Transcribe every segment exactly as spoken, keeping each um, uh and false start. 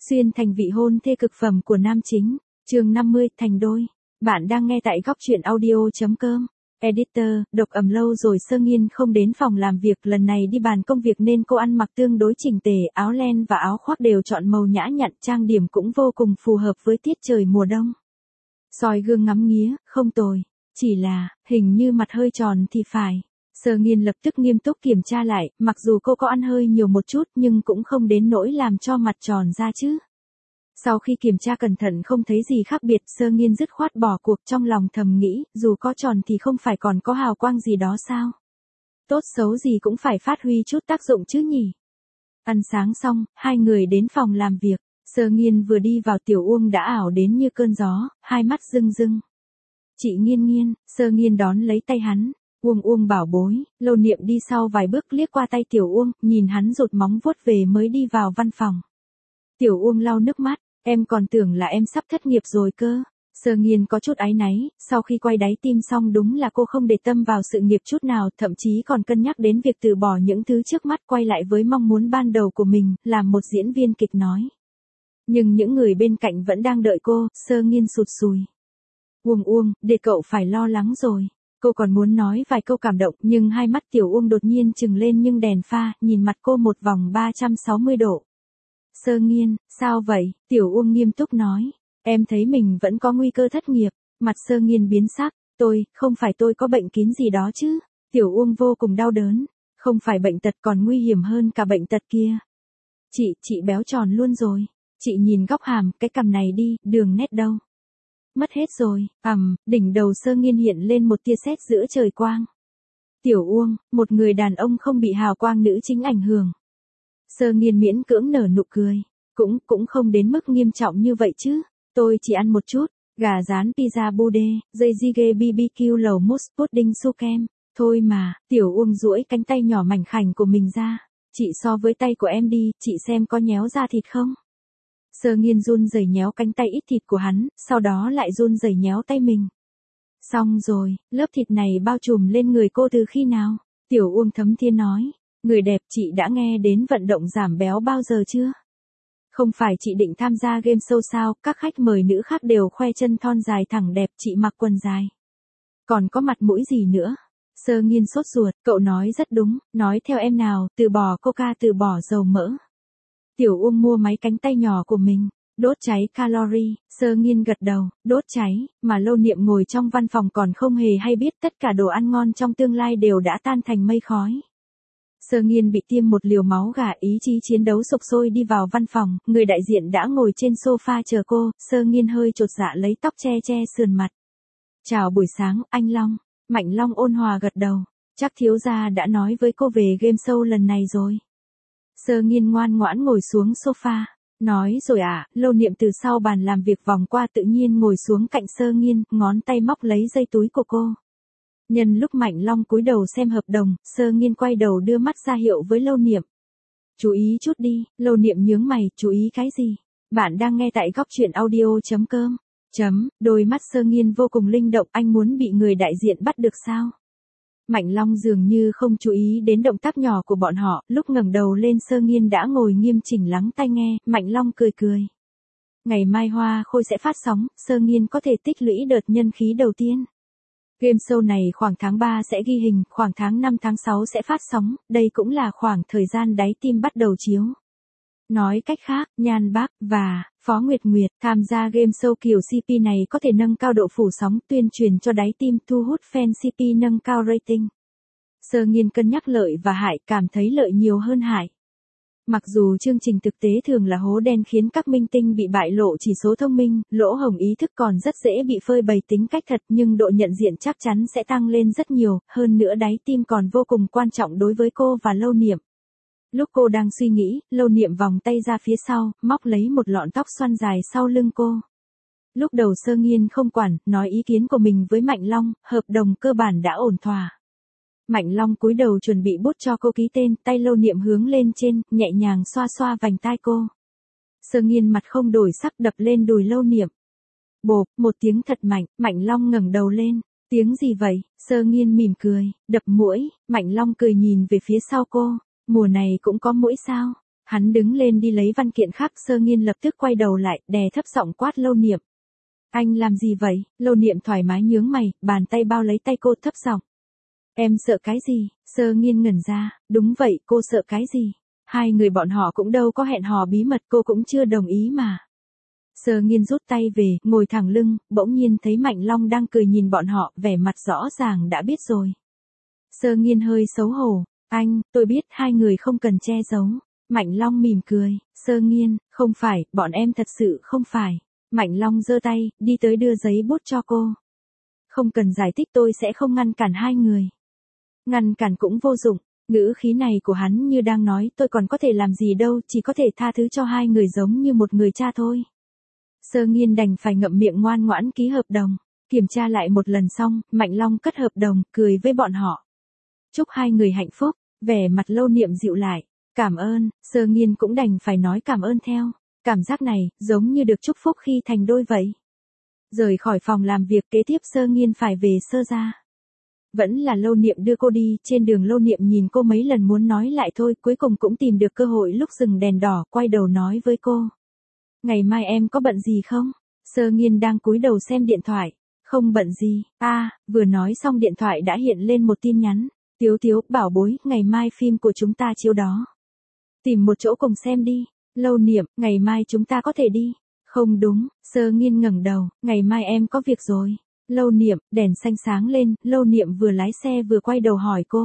Xuyên thành vị hôn thê cực phẩm của nam chính. Chương năm mươi, thành đôi. Bạn đang nghe tại góc truyện audio.com. Editor, độc ẩm lâu rồi Sơ Nghiên không đến phòng làm việc, lần này đi bàn công việc nên cô ăn mặc tương đối chỉnh tề, áo len và áo khoác đều chọn màu nhã nhặn, trang điểm cũng vô cùng phù hợp với tiết trời mùa đông. Soi gương ngắm nghía, không tồi, chỉ là, hình như mặt hơi tròn thì phải. Sơ Nghiên lập tức nghiêm túc kiểm tra lại, mặc dù cô có ăn hơi nhiều một chút nhưng cũng không đến nỗi làm cho mặt tròn ra chứ. Sau khi kiểm tra cẩn thận không thấy gì khác biệt, Sơ Nghiên dứt khoát bỏ cuộc, trong lòng thầm nghĩ, dù có tròn thì không phải còn có hào quang gì đó sao? Tốt xấu gì cũng phải phát huy chút tác dụng chứ nhỉ? Ăn sáng xong, hai người đến phòng làm việc. Sơ Nghiên vừa đi vào Tiểu Uông đã ảo đến như cơn gió, hai mắt rưng rưng. Chị Nghiên Nghiên, Sơ Nghiên đón lấy tay hắn. Uông Uông bảo bối, Lâu Niệm đi sau vài bước liếc qua tay Tiểu Uông, nhìn hắn rụt móng vuốt về mới đi vào văn phòng. Tiểu Uông lau nước mắt, em còn tưởng là em sắp thất nghiệp rồi cơ. Sơ Nghiên có chút áy náy, sau khi quay đáy tim xong đúng là cô không để tâm vào sự nghiệp chút nào, thậm chí còn cân nhắc đến việc từ bỏ những thứ trước mắt quay lại với mong muốn ban đầu của mình, làm một diễn viên kịch nói. Nhưng những người bên cạnh vẫn đang đợi cô, Sơ Nghiên sụt sùi. Uông Uông, để cậu phải lo lắng rồi. Cô còn muốn nói vài câu cảm động nhưng hai mắt Tiểu Uông đột nhiên trừng lên nhưng đèn pha, nhìn mặt cô một vòng ba trăm sáu mươi độ. Sơ Nghiên, sao vậy? Tiểu Uông nghiêm túc nói. Em thấy mình vẫn có nguy cơ thất nghiệp. Mặt Sơ Nghiên biến sắc. Tôi, không phải tôi có bệnh kín gì đó chứ? Tiểu Uông vô cùng đau đớn. Không phải bệnh tật còn nguy hiểm hơn cả bệnh tật kia. Chị, chị béo tròn luôn rồi. Chị nhìn góc hàm, cái cằm này đi, đường nét đâu? Mất hết rồi, ầm, đỉnh đầu Sơ Nghiên hiện lên một tia sét giữa trời quang. Tiểu Uông, một người đàn ông không bị hào quang nữ chính ảnh hưởng. Sơ Nghiên miễn cưỡng nở nụ cười, cũng, cũng không đến mức nghiêm trọng như vậy chứ, tôi chỉ ăn một chút, gà rán pizza bude, dây jjigae bê bê kiu lẩu mousse pudding su kem, thôi mà, Tiểu Uông duỗi cánh tay nhỏ mảnh khảnh của mình ra, chị so với tay của em đi, chị xem có nhéo da thịt không? Sơ Nghiên run rẩy nhéo cánh tay ít thịt của hắn, sau đó lại run rẩy nhéo tay mình. Xong rồi, lớp thịt này bao trùm lên người cô từ khi nào? Tiểu Uông thấm thiên nói, người đẹp, chị đã nghe đến vận động giảm béo bao giờ chưa? Không phải chị định tham gia game show sao, các khách mời nữ khác đều khoe chân thon dài thẳng đẹp, chị mặc quần dài. Còn có mặt mũi gì nữa? Sơ Nghiên sốt ruột, cậu nói rất đúng, nói theo em nào, từ bỏ coca từ bỏ dầu mỡ. Tiểu Uông mua máy cánh tay nhỏ của mình, đốt cháy calorie, Sơ Nghiên gật đầu, đốt cháy, mà Lâu Niệm ngồi trong văn phòng còn không hề hay biết tất cả đồ ăn ngon trong tương lai đều đã tan thành mây khói. Sơ Nghiên bị tiêm một liều máu gà, ý chí chiến đấu sục sôi đi vào văn phòng, người đại diện đã ngồi trên sofa chờ cô, Sơ Nghiên hơi chột dạ lấy tóc che che sườn mặt. Chào buổi sáng, anh Long. Mạnh Long ôn hòa gật đầu, chắc thiếu gia đã nói với cô về game show lần này rồi. Sơ Nghiên ngoan ngoãn ngồi xuống sofa, nói rồi à, Lâu Niệm từ sau bàn làm việc vòng qua tự nhiên ngồi xuống cạnh Sơ Nghiên, ngón tay móc lấy dây túi của cô. Nhân lúc Mạnh Long cúi đầu xem hợp đồng, Sơ Nghiên quay đầu đưa mắt ra hiệu với Lâu Niệm. Chú ý chút đi, Lâu Niệm nhướng mày, chú ý cái gì? Bạn đang nghe tại góc truyện audio.com. Chấm, đôi mắt Sơ Nghiên vô cùng linh động, anh muốn bị người đại diện bắt được sao? Mạnh Long dường như không chú ý đến động tác nhỏ của bọn họ, lúc ngẩng đầu lên Sơ Nghiên đã ngồi nghiêm chỉnh lắng tai nghe, Mạnh Long cười cười. Ngày mai Hoa Khôi sẽ phát sóng, Sơ Nghiên có thể tích lũy đợt nhân khí đầu tiên. Game show này khoảng tháng ba sẽ ghi hình, khoảng tháng năm tháng sáu sẽ phát sóng, đây cũng là khoảng thời gian đáy tim bắt đầu chiếu. Nói cách khác, Nhan Bác và Phó Nguyệt Nguyệt tham gia game show kiểu xê pê này có thể nâng cao độ phủ sóng, tuyên truyền cho đáy tim, thu hút fan xê pê, nâng cao rating. Sơ Nghiên cân nhắc lợi và hại, cảm thấy lợi nhiều hơn hại. Mặc dù chương trình thực tế thường là hố đen khiến các minh tinh bị bại lộ chỉ số thông minh, lỗ hổng ý thức còn rất dễ bị phơi bày tính cách thật, nhưng độ nhận diện chắc chắn sẽ tăng lên rất nhiều, hơn nữa đáy tim còn vô cùng quan trọng đối với cô và Lâu Niệm. Lúc cô đang suy nghĩ, Lâu Niệm vòng tay ra phía sau, móc lấy một lọn tóc xoăn dài sau lưng cô. Lúc đầu Sơ Nghiên không quản, nói ý kiến của mình với Mạnh Long, hợp đồng cơ bản đã ổn thỏa. Mạnh Long cúi đầu chuẩn bị bút cho cô ký tên, tay Lâu Niệm hướng lên trên, nhẹ nhàng xoa xoa vành tai cô. Sơ Nghiên mặt không đổi sắc đập lên đùi Lâu Niệm. Bộp, một tiếng thật mạnh, Mạnh Long ngẩng đầu lên. Tiếng gì vậy? Sơ Nghiên mỉm cười, đập muỗi, Mạnh Long cười nhìn về phía sau cô. Mùa này cũng có muỗi sao? Hắn đứng lên đi lấy văn kiện khác, Sơ Nghiên lập tức quay đầu lại, đè thấp giọng quát Lâu Niệm. Anh làm gì vậy? Lâu Niệm thoải mái nhướng mày, bàn tay bao lấy tay cô thấp giọng. Em sợ cái gì? Sơ Nghiên ngẩn ra, đúng vậy, cô sợ cái gì? Hai người bọn họ cũng đâu có hẹn hò bí mật, cô cũng chưa đồng ý mà. Sơ Nghiên rút tay về, ngồi thẳng lưng, bỗng nhiên thấy Mạnh Long đang cười nhìn bọn họ, vẻ mặt rõ ràng đã biết rồi. Sơ Nghiên hơi xấu hổ, anh, tôi biết hai người không cần che giấu. Mạnh Long mỉm cười, Sơ Nghiên, không phải, bọn em thật sự không phải. Mạnh Long giơ tay, đi tới đưa giấy bút cho cô. Không cần giải thích, tôi sẽ không ngăn cản hai người. Ngăn cản cũng vô dụng, ngữ khí này của hắn như đang nói tôi còn có thể làm gì đâu, chỉ có thể tha thứ cho hai người giống như một người cha thôi. Sơ Nghiên đành phải ngậm miệng ngoan ngoãn ký hợp đồng, kiểm tra lại một lần xong, Mạnh Long cất hợp đồng, cười với bọn họ. Chúc hai người hạnh phúc, vẻ mặt Lâu Niệm dịu lại, cảm ơn, Sơ Nghiên cũng đành phải nói cảm ơn theo, cảm giác này, giống như được chúc phúc khi thành đôi vậy. Rời khỏi phòng làm việc kế tiếp Sơ Nghiên phải về Sơ gia. Vẫn là Lâu Niệm đưa cô đi, trên đường Lâu Niệm nhìn cô mấy lần muốn nói lại thôi, cuối cùng cũng tìm được cơ hội lúc dừng đèn đỏ, quay đầu nói với cô. Ngày mai em có bận gì không? Sơ Nghiên đang cúi đầu xem điện thoại. Không bận gì, a à, vừa nói xong điện thoại đã hiện lên một tin nhắn. Tiếu Tiếu, bảo bối, ngày mai phim của chúng ta chiếu đó. Tìm một chỗ cùng xem đi. Lâu Niệm, ngày mai chúng ta có thể đi. Không đúng, Sơ Nghiên ngẩng đầu, ngày mai em có việc rồi. Lâu Niệm, đèn xanh sáng lên, Lâu Niệm vừa lái xe vừa quay đầu hỏi cô.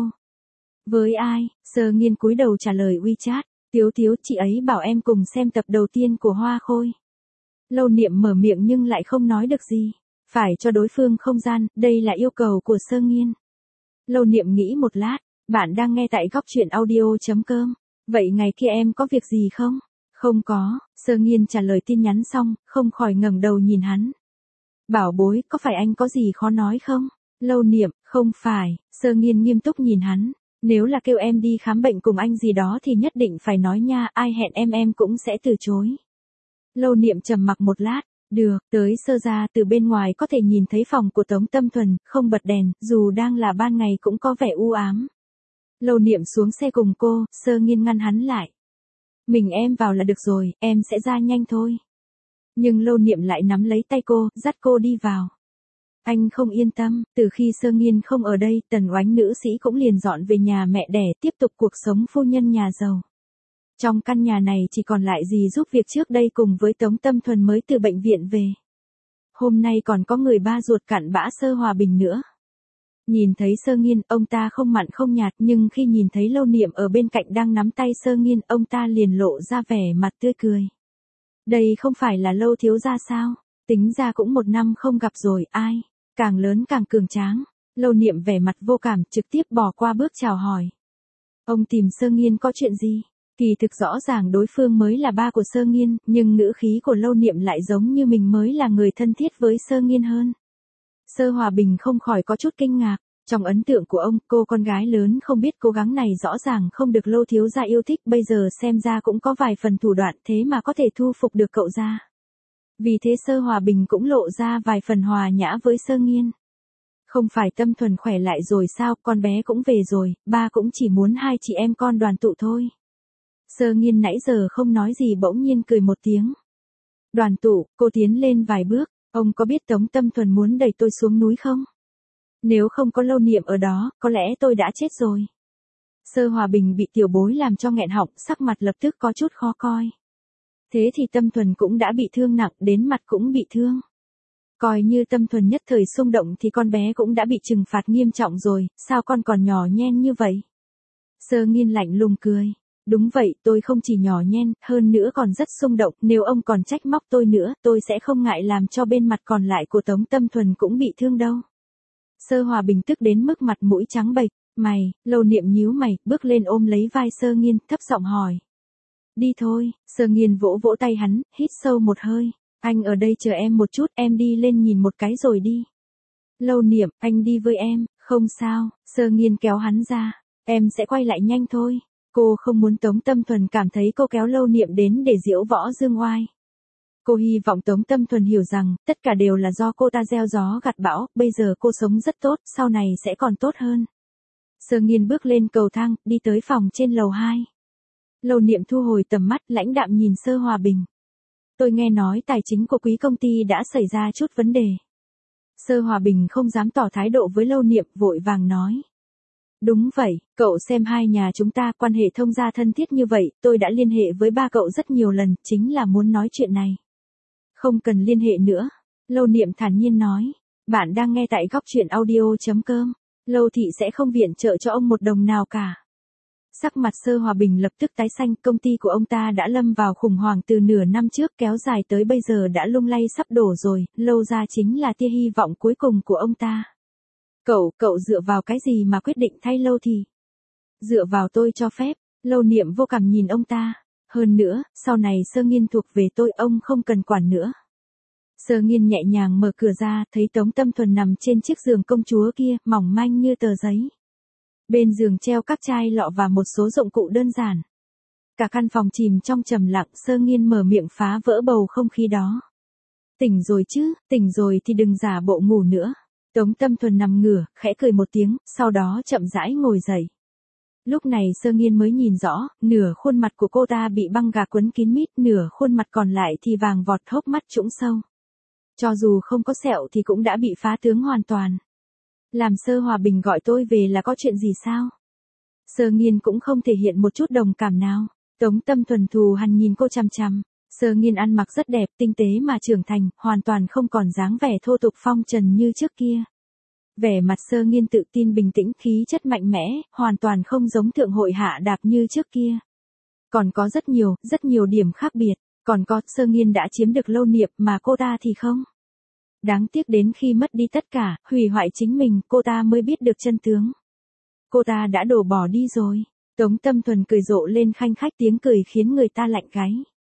Với ai? Sơ Nghiên cúi đầu trả lời WeChat. Tiếu Tiếu, chị ấy bảo em cùng xem tập đầu tiên của Hoa Khôi. Lâu Niệm mở miệng nhưng lại không nói được gì. Phải cho đối phương không gian, đây là yêu cầu của Sơ Nghiên. Lâu Niệm nghĩ một lát, bạn đang nghe tại góc truyện audio chấm com. Vậy ngày kia em có việc gì không? Không có, Sơ Nghiên trả lời tin nhắn xong, không khỏi ngẩng đầu nhìn hắn. Bảo bối, có phải anh có gì khó nói không? Lâu Niệm, không phải, Sơ Nghiên nghiêm túc nhìn hắn. Nếu là kêu em đi khám bệnh cùng anh gì đó thì nhất định phải nói nha, ai hẹn em em cũng sẽ từ chối. Lâu Niệm trầm mặc một lát, được, tới Sơ gia từ bên ngoài có thể nhìn thấy phòng của Tống Tâm Thuần, không bật đèn, dù đang là ban ngày cũng có vẻ u ám. Lâu Niệm xuống xe cùng cô, Sơ Nghiên ngăn hắn lại. Mình em vào là được rồi, em sẽ ra nhanh thôi. Nhưng Lâu Niệm lại nắm lấy tay cô, dắt cô đi vào. Anh không yên tâm, từ khi Sơ Nghiên không ở đây, Tần Oánh nữ sĩ cũng liền dọn về nhà mẹ đẻ, tiếp tục cuộc sống phu nhân nhà giàu. Trong căn nhà này chỉ còn lại dì giúp việc trước đây cùng với Tống Tâm Thuần mới từ bệnh viện về. Hôm nay còn có người ba ruột cặn bã Sơ Hòa Bình nữa. Nhìn thấy Sơ Nghiên, ông ta không mặn không nhạt, nhưng khi nhìn thấy Lâu Niệm ở bên cạnh đang nắm tay Sơ Nghiên, ông ta liền lộ ra vẻ mặt tươi cười. Đây không phải là Lâu thiếu gia sao? Tính ra cũng một năm không gặp rồi, ai? Càng lớn càng cường tráng. Lâu Niệm vẻ mặt vô cảm, trực tiếp bỏ qua bước chào hỏi. Ông tìm Sơ Nghiên có chuyện gì? Kỳ thực rõ ràng đối phương mới là ba của Sơ Nghiên, nhưng ngữ khí của Lâu Niệm lại giống như mình mới là người thân thiết với Sơ Nghiên hơn. Sơ Hòa Bình không khỏi có chút kinh ngạc. Trong ấn tượng của ông, cô con gái lớn không biết cố gắng này rõ ràng không được Lâu thiếu gia yêu thích, bây giờ xem ra cũng có vài phần thủ đoạn thế mà có thể thu phục được cậu ra. Vì thế Sơ Hòa Bình cũng lộ ra vài phần hòa nhã với Sơ Nghiên. Không phải Tâm Thuần khỏe lại rồi sao, con bé cũng về rồi, ba cũng chỉ muốn hai chị em con đoàn tụ thôi. Sơ Nghiên nãy giờ không nói gì bỗng nhiên cười một tiếng. Đoàn tụ, cô tiến lên vài bước, ông có biết Tống Tâm Thuần muốn đẩy tôi xuống núi không? Nếu không có Lâu Niệm ở đó, có lẽ tôi đã chết rồi. Sơ Hòa Bình bị tiểu bối làm cho nghẹn họng, sắc mặt lập tức có chút khó coi. Thế thì Tâm Thuần cũng đã bị thương nặng, đến mặt cũng bị thương. Coi như Tâm Thuần nhất thời xung động thì con bé cũng đã bị trừng phạt nghiêm trọng rồi, sao con còn nhỏ nhen như vậy? Sơ Nghiên lạnh lùng cười. Đúng vậy, tôi không chỉ nhỏ nhen, hơn nữa còn rất xung động, nếu ông còn trách móc tôi nữa, tôi sẽ không ngại làm cho bên mặt còn lại của Tống Tâm Thuần cũng bị thương đâu. Sơ Hòa Bình tức đến mức mặt mũi trắng bệch, mày, Lâu Niệm nhíu mày, bước lên ôm lấy vai Sơ Nghiên, thấp giọng hỏi. Đi thôi, Sơ Nghiên vỗ vỗ tay hắn, hít sâu một hơi, anh ở đây chờ em một chút, em đi lên nhìn một cái rồi đi. Lâu Niệm, anh đi với em, không sao, Sơ Nghiên kéo hắn ra, em sẽ quay lại nhanh thôi. Cô không muốn Tống Tâm Thuần cảm thấy cô kéo Lâu Niệm đến để diễu võ dương oai. Cô hy vọng Tống Tâm Thuần hiểu rằng, tất cả đều là do cô ta gieo gió gặt bão, bây giờ cô sống rất tốt, sau này sẽ còn tốt hơn. Sơ Nghiên bước lên cầu thang, đi tới phòng trên lầu hai. Lâu Niệm thu hồi tầm mắt, lãnh đạm nhìn Sơ Hòa Bình. Tôi nghe nói tài chính của quý công ty đã xảy ra chút vấn đề. Sơ Hòa Bình không dám tỏ thái độ với Lâu Niệm, vội vàng nói. Đúng vậy, cậu xem hai nhà chúng ta quan hệ thông gia thân thiết như vậy, tôi đã liên hệ với ba cậu rất nhiều lần, chính là muốn nói chuyện này. Không cần liên hệ nữa. Lâu Niệm thản nhiên nói. Bạn đang nghe tại góc chuyện audio.com. Lâu thị sẽ không viện trợ cho ông một đồng nào cả. Sắc mặt Sơ Hòa Bình lập tức tái xanh, công ty của ông ta đã lâm vào khủng hoảng từ nửa năm trước kéo dài tới bây giờ đã lung lay sắp đổ rồi, Lâu gia chính là tia hy vọng cuối cùng của ông ta. Cậu, cậu dựa vào cái gì mà quyết định thay Lâu thì? Dựa vào tôi cho phép, Lâu Niệm vô cảm nhìn ông ta. Hơn nữa, sau này Sơ Nghiên thuộc về tôi, ông không cần quản nữa. Sơ Nghiên nhẹ nhàng mở cửa ra, thấy Tống Tâm Thuần nằm trên chiếc giường công chúa kia, mỏng manh như tờ giấy. Bên giường treo các chai lọ và một số dụng cụ đơn giản. Cả căn phòng chìm trong trầm lặng, Sơ Nghiên mở miệng phá vỡ bầu không khí đó. Tỉnh rồi chứ, tỉnh rồi thì đừng giả bộ ngủ nữa. Tống Tâm Thuần nằm ngửa, khẽ cười một tiếng, sau đó chậm rãi ngồi dậy. Lúc này Sơ Nghiên mới nhìn rõ, nửa khuôn mặt của cô ta bị băng gạc quấn kín mít, nửa khuôn mặt còn lại thì vàng vọt, hốc mắt trũng sâu. Cho dù không có sẹo thì cũng đã bị phá tướng hoàn toàn. Làm Sơ Hòa Bình gọi tôi về là có chuyện gì sao? Sơ Nghiên cũng không thể hiện một chút đồng cảm nào. Tống Tâm Thuần thù hằn nhìn cô chằm chằm. Sơ Nghiên ăn mặc rất đẹp, tinh tế mà trưởng thành, hoàn toàn không còn dáng vẻ thô tục phong trần như trước kia. Vẻ mặt Sơ Nghiên tự tin bình tĩnh, khí chất mạnh mẽ, hoàn toàn không giống thượng hội hạ đạp như trước kia. Còn có rất nhiều, rất nhiều điểm khác biệt. Còn có, Sơ Nghiên đã chiếm được Lâu Niệm mà cô ta thì không. Đáng tiếc đến khi mất đi tất cả, hủy hoại chính mình, cô ta mới biết được chân tướng. Cô ta đã đổ bỏ đi rồi. Tống Tâm Thuần cười rộ lên khanh khách, tiếng cười khiến người ta lạnh gáy.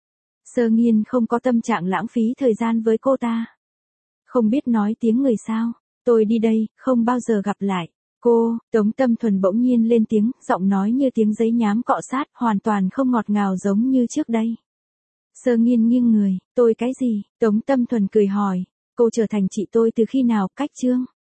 Sơ Nghiên không có tâm trạng lãng phí thời gian với cô ta. Không biết nói tiếng người sao. Tôi đi đây, không bao giờ gặp lại. Cô, Tống Tâm Thuần bỗng nhiên lên tiếng, giọng nói như tiếng giấy nhám cọ sát, hoàn toàn không ngọt ngào giống như trước đây. Sơ Nghiên nghiêng người, tôi cái gì? Tống Tâm Thuần cười hỏi. Cô trở thành chị tôi từ khi nào? Cách chương.